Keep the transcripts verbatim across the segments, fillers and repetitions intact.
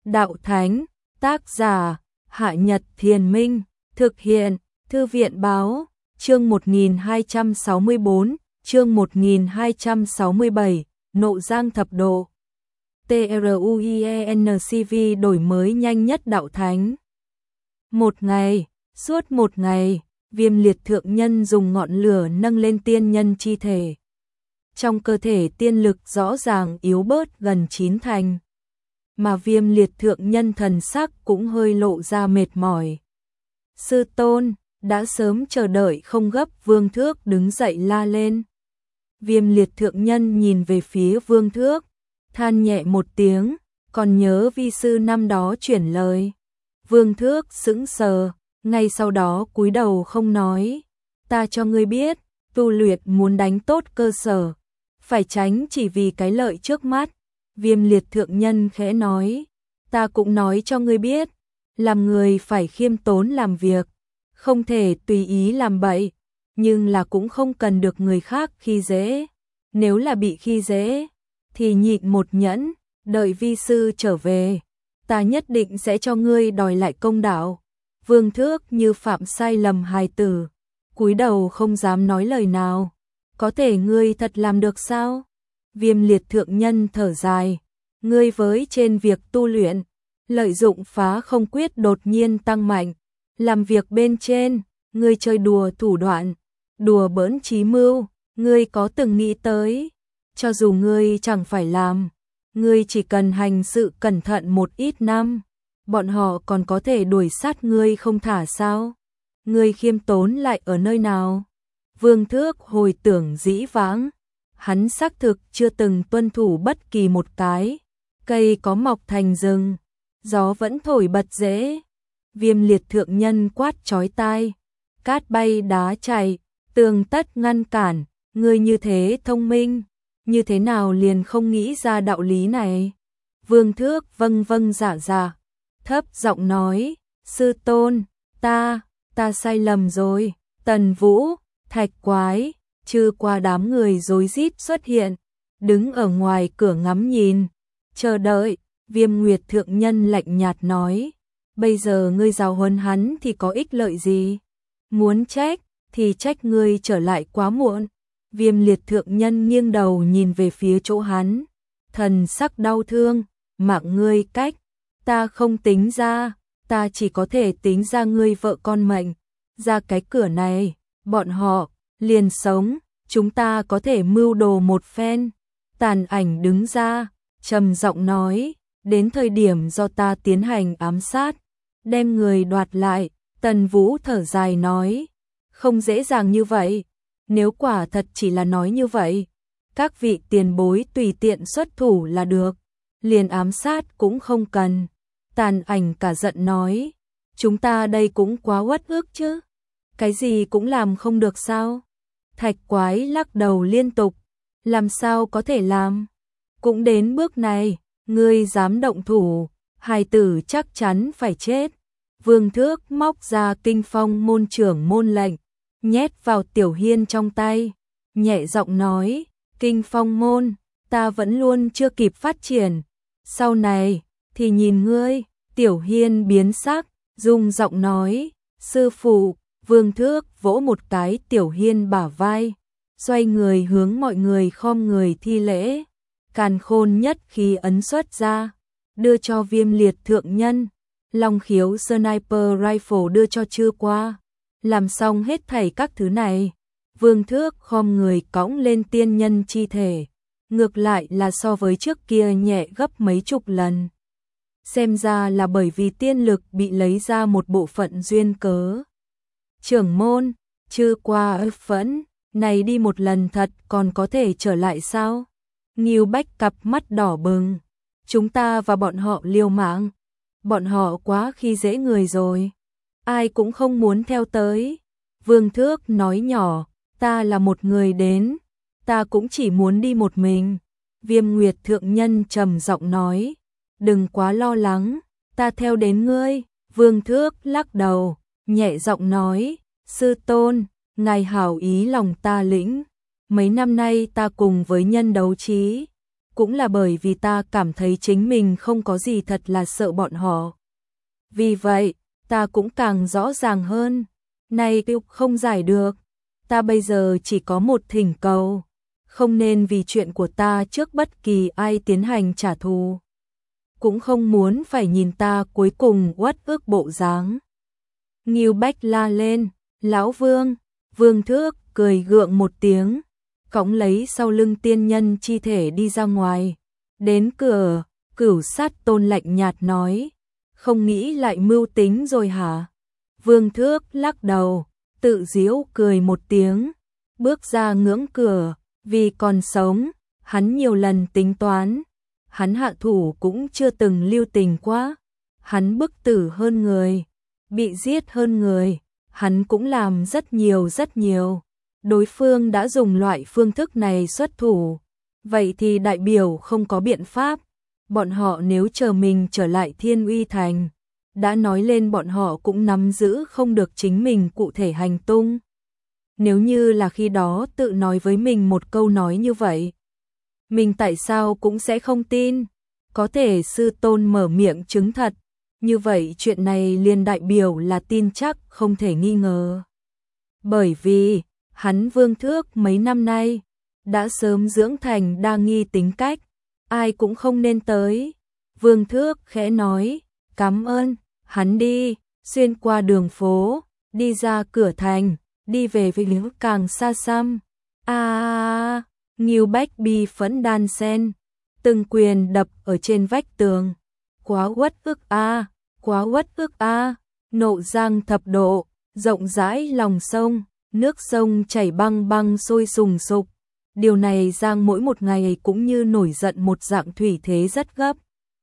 Đạo Thánh, tác giả, Hạ Nhật Thiền Minh, thực hiện, Thư viện Báo, chương một nghìn hai trăm sáu mươi bốn, chương một nghìn hai trăm sáu mươi bảy, Nộ Giang Thập Độ. TRUIENCV đổi mới nhanh nhất Đạo Thánh. Một ngày, suốt một ngày, Viêm Liệt Thượng Nhân dùng ngọn lửa nâng lên tiên nhân chi thể. Trong cơ thể tiên lực rõ ràng yếu bớt gần chín thành. Mà Viêm Liệt Thượng Nhân thần sắc cũng hơi lộ ra mệt mỏi. Sư tôn, đã sớm chờ đợi không gấp. Vương Thước đứng dậy la lên. Viêm Liệt Thượng Nhân nhìn về phía Vương Thước, than nhẹ một tiếng, còn nhớ vi sư năm đó chuyển lời. Vương Thước sững sờ, ngay sau đó cúi đầu không nói. Ta cho ngươi biết, tu luyện muốn đánh tốt cơ sở, phải tránh chỉ vì cái lợi trước mắt. Viêm Liệt Thượng Nhân khẽ nói, ta cũng nói cho ngươi biết, làm người phải khiêm tốn làm việc, không thể tùy ý làm bậy, nhưng là cũng không cần được người khác khi dễ. Nếu là bị khi dễ, thì nhịn một nhẫn, đợi vi sư trở về, ta nhất định sẽ cho ngươi đòi lại công đạo. Vương Thước như phạm sai lầm hài tử, cúi đầu không dám nói lời nào. Có thể ngươi thật làm được sao? Viêm Liệt Thượng Nhân thở dài, ngươi với trên việc tu luyện, lợi dụng phá không quyết đột nhiên tăng mạnh, làm việc bên trên, ngươi chơi đùa thủ đoạn, đùa bỡn trí mưu, ngươi có từng nghĩ tới, cho dù ngươi chẳng phải làm, ngươi chỉ cần hành sự cẩn thận một ít năm, bọn họ còn có thể đuổi sát ngươi không thả sao? Ngươi khiêm tốn lại ở nơi nào? Vương Thước hồi tưởng dĩ vãng, hắn xác thực chưa từng tuân thủ bất kỳ một cái. Cây có mọc thành rừng, gió vẫn thổi bật rễ. Viêm Liệt Thượng Nhân quát chói tai, cát bay đá chạy, tường tất ngăn cản. Ngươi như thế thông minh, như thế nào liền không nghĩ ra đạo lý này? Vương Thước vâng vâng dạ dạ, thấp giọng nói, sư tôn, ta, ta sai lầm rồi. Tần Vũ, Thạch Quái, Trư qua đám người rối rít xuất hiện, đứng ở ngoài cửa ngắm nhìn, chờ đợi. Viêm Nguyệt Thượng Nhân lạnh nhạt nói, bây giờ ngươi giáo huấn hắn thì có ích lợi gì? Muốn trách, thì trách ngươi trở lại quá muộn. Viêm Liệt Thượng Nhân nghiêng đầu nhìn về phía chỗ hắn, thần sắc đau thương, mạng ngươi cách, ta không tính ra, ta chỉ có thể tính ra ngươi vợ con mệnh, ra cái cửa này, bọn họ liền sống, chúng ta có thể mưu đồ một phen. Tàn Ảnh đứng ra, trầm giọng nói, đến thời điểm do ta tiến hành ám sát, đem người đoạt lại. Tần Vũ thở dài nói, không dễ dàng như vậy, nếu quả thật chỉ là nói như vậy, các vị tiền bối tùy tiện xuất thủ là được, liền ám sát cũng không cần. Tàn Ảnh cả giận nói, chúng ta đây cũng quá uất ức chứ, cái gì cũng làm không được sao? Thạch Quái lắc đầu liên tục, làm sao có thể làm? Cũng đến bước này, ngươi dám động thủ, hài tử chắc chắn phải chết. Vương Thước móc ra Kinh Phong môn trưởng môn lệnh, nhét vào Tiểu Hiên trong tay, nhẹ giọng nói, Kinh Phong môn, ta vẫn luôn chưa kịp phát triển, sau này thì nhìn ngươi. Tiểu Hiên biến sắc, rung giọng nói, sư phụ. Vương Thước vỗ một cái Tiểu Hiên bả vai, xoay người hướng mọi người khom người thi lễ. Càn Khôn nhất khí ấn xuất ra, đưa cho Viêm Liệt Thượng Nhân. Long Khiếu Sniper Rifle đưa cho Trư qua. Làm xong hết thảy các thứ này, Vương Thước khom người cõng lên tiên nhân chi thể, ngược lại là so với trước kia nhẹ gấp mấy chục lần. Xem ra là bởi vì tiên lực bị lấy ra một bộ phận duyên cớ. Trưởng môn, Trư qua ức phẫn, này đi một lần thật còn có thể trở lại sao? Ngưu Bách cặp mắt đỏ bừng, chúng ta và bọn họ liều mạng, bọn họ quá khi dễ người rồi, ai cũng không muốn theo tới. Vương Thước nói nhỏ, ta là một người đến, ta cũng chỉ muốn đi một mình. Viêm Nguyệt Thượng Nhân trầm giọng nói, đừng quá lo lắng, ta theo đến ngươi. Vương Thước lắc đầu, nhẹ giọng nói, sư tôn, ngài hảo ý lòng ta lĩnh, mấy năm nay ta cùng với nhân đấu trí, cũng là bởi vì ta cảm thấy chính mình không có gì thật là sợ bọn họ. Vì vậy, ta cũng càng rõ ràng hơn, này yêu không giải được, ta bây giờ chỉ có một thỉnh cầu, không nên vì chuyện của ta trước bất kỳ ai tiến hành trả thù. Cũng không muốn phải nhìn ta cuối cùng uất ức bộ dáng. Ngưu Bách la lên, lão Vương, Vương Thước cười gượng một tiếng, cõng lấy sau lưng tiên nhân chi thể đi ra ngoài. Đến cửa, Cửu Sát Tôn lạnh nhạt nói, không nghĩ lại mưu tính rồi hả? Vương Thước lắc đầu, tự giễu cười một tiếng, bước ra ngưỡng cửa, vì còn sống, hắn nhiều lần tính toán, hắn hạ thủ cũng chưa từng lưu tình quá, hắn bức tử hơn người, bị giết hơn người, hắn cũng làm rất nhiều rất nhiều. Đối phương đã dùng loại phương thức này xuất thủ, vậy thì đại biểu không có biện pháp. Bọn họ nếu chờ mình trở lại Thiên Uy Thành, đã nói lên bọn họ cũng nắm giữ không được chính mình cụ thể hành tung. Nếu như là khi đó tự nói với mình một câu nói như vậy, mình tại sao cũng sẽ không tin. Có thể sư tôn mở miệng chứng thật, như vậy chuyện này liền đại biểu là tin chắc không thể nghi ngờ. Bởi vì, hắn Vương Thước mấy năm nay, đã sớm dưỡng thành đa nghi tính cách, ai cũng không nên tới. Vương Thước khẽ nói, cảm ơn, hắn đi, xuyên qua đường phố, đi ra cửa thành, đi về phía càng xa xăm. A, Ngưu Bách bi phẫn đan sen, từng quyền đập ở trên vách tường. Quá uất ức a, quá uất ức a, nộ giang thập độ, rộng rãi lòng sông, nước sông chảy băng băng sôi sùng sục. Điều này giang mỗi một ngày cũng như nổi giận một dạng thủy thế rất gấp.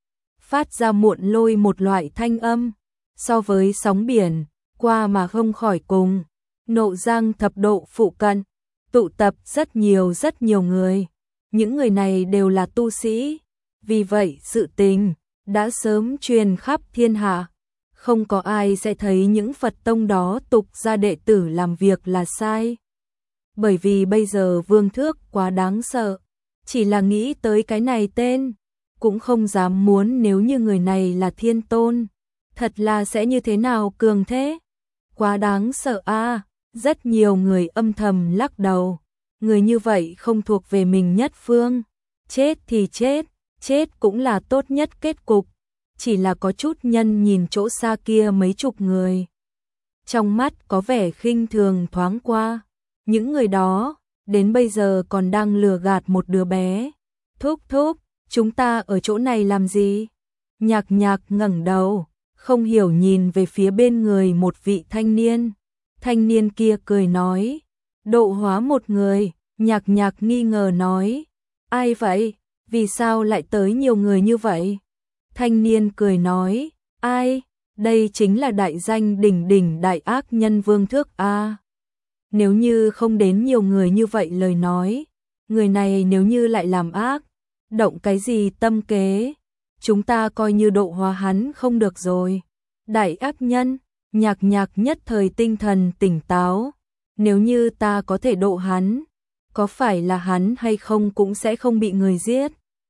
Phát ra muộn lôi một loại thanh âm, so với sóng biển, qua mà không khỏi cùng. Nộ giang thập độ phụ cận, tụ tập rất nhiều rất nhiều người. Những người này đều là tu sĩ, vì vậy sự tình đã sớm truyền khắp thiên hạ. Không có ai sẽ thấy những Phật tông đó tục ra đệ tử làm việc là sai. Bởi vì bây giờ Vương Thước quá đáng sợ, chỉ là nghĩ tới cái này tên, cũng không dám muốn nếu như người này là thiên tôn, thật là sẽ như thế nào cường thế. Quá đáng sợ a, rất nhiều người âm thầm lắc đầu, người như vậy không thuộc về mình nhất phương, chết thì chết, chết cũng là tốt nhất kết cục. Chỉ là có chút nhân nhìn chỗ xa kia mấy chục người, trong mắt có vẻ khinh thường thoáng qua. Những người đó, đến bây giờ còn đang lừa gạt một đứa bé. Thúc thúc, chúng ta ở chỗ này làm gì? Nhạc nhạc ngẩng đầu, không hiểu nhìn về phía bên người một vị thanh niên. Thanh niên kia cười nói, độ hóa một người. Nhạc nhạc nghi ngờ nói, ai vậy? Vì sao lại tới nhiều người như vậy? Thanh niên cười nói, ai? Đây chính là đại danh đỉnh đỉnh đại ác nhân Vương Thước a. Nếu như không đến nhiều người như vậy lời nói, người này nếu như lại làm ác, động cái gì tâm kế, chúng ta coi như độ hóa hắn không được rồi. Đại ác nhân, nhạc nhạc nhất thời tinh thần tỉnh táo, nếu như ta có thể độ hắn, có phải là hắn hay không cũng sẽ không bị người giết.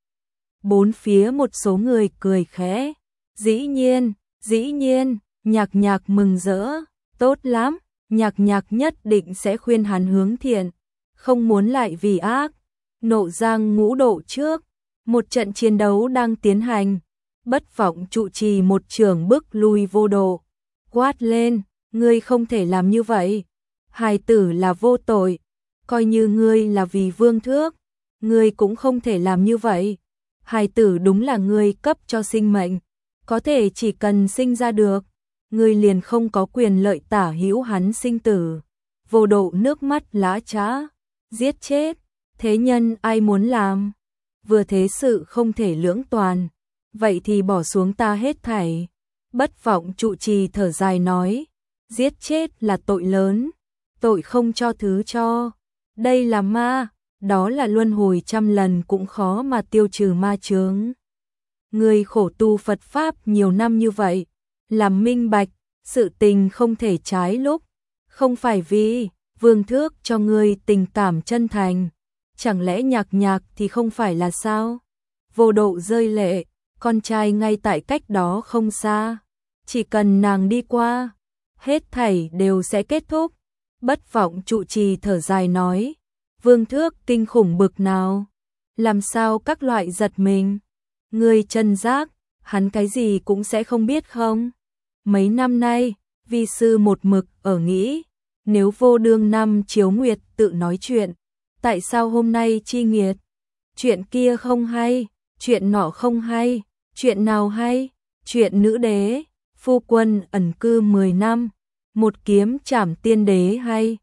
Bốn phía một số người cười khẽ, dĩ nhiên, dĩ nhiên, nhạc nhạc mừng rỡ, tốt lắm. Nhạc nhạc nhất định sẽ khuyên hắn hướng thiện, không muốn lại vì ác. Nộ giang ngũ độ trước, một trận chiến đấu đang tiến hành, Bất Vọng trụ trì một trường bức lui vô độ, quát lên, ngươi không thể làm như vậy, hài tử là vô tội, coi như ngươi là vì Vương Thước, ngươi cũng không thể làm như vậy. Hài tử đúng là ngươi cấp cho sinh mệnh, có thể chỉ cần sinh ra được, ngươi liền không có quyền lợi tả hữu hắn sinh tử. Vô độ nước mắt lã chã, giết chết, thế nhân ai muốn làm? Vừa thế sự không thể lưỡng toàn, vậy thì bỏ xuống ta hết thảy. Bất Vọng trụ trì thở dài nói, giết chết là tội lớn, tội không cho thứ cho. Đây là ma, đó là luân hồi trăm lần cũng khó mà tiêu trừ ma chướng. Ngươi khổ tu Phật Pháp nhiều năm như vậy, làm minh bạch, sự tình không thể trái lúc, không phải vì Vương Thước cho ngươi tình cảm chân thành, chẳng lẽ nhạc nhạc thì không phải là sao? Vô Độ rơi lệ, con trai ngay tại cách đó không xa. Chỉ cần nàng đi qua, hết thảy đều sẽ kết thúc. Bất Vọng trụ trì thở dài nói, vương thước kinh khủng bực nào, làm sao các loại giật mình. Người chân giác, hắn cái gì cũng sẽ không biết không? Mấy năm nay, vi sư một mực ở nghĩ, nếu Vô Đương năm chiếu nguyệt tự nói chuyện, tại sao hôm nay chi nghiệt? Chuyện kia không hay, chuyện nọ không hay, chuyện nào hay? Chuyện nữ đế, phu quân ẩn cư mười năm, một kiếm trảm tiên đế hay?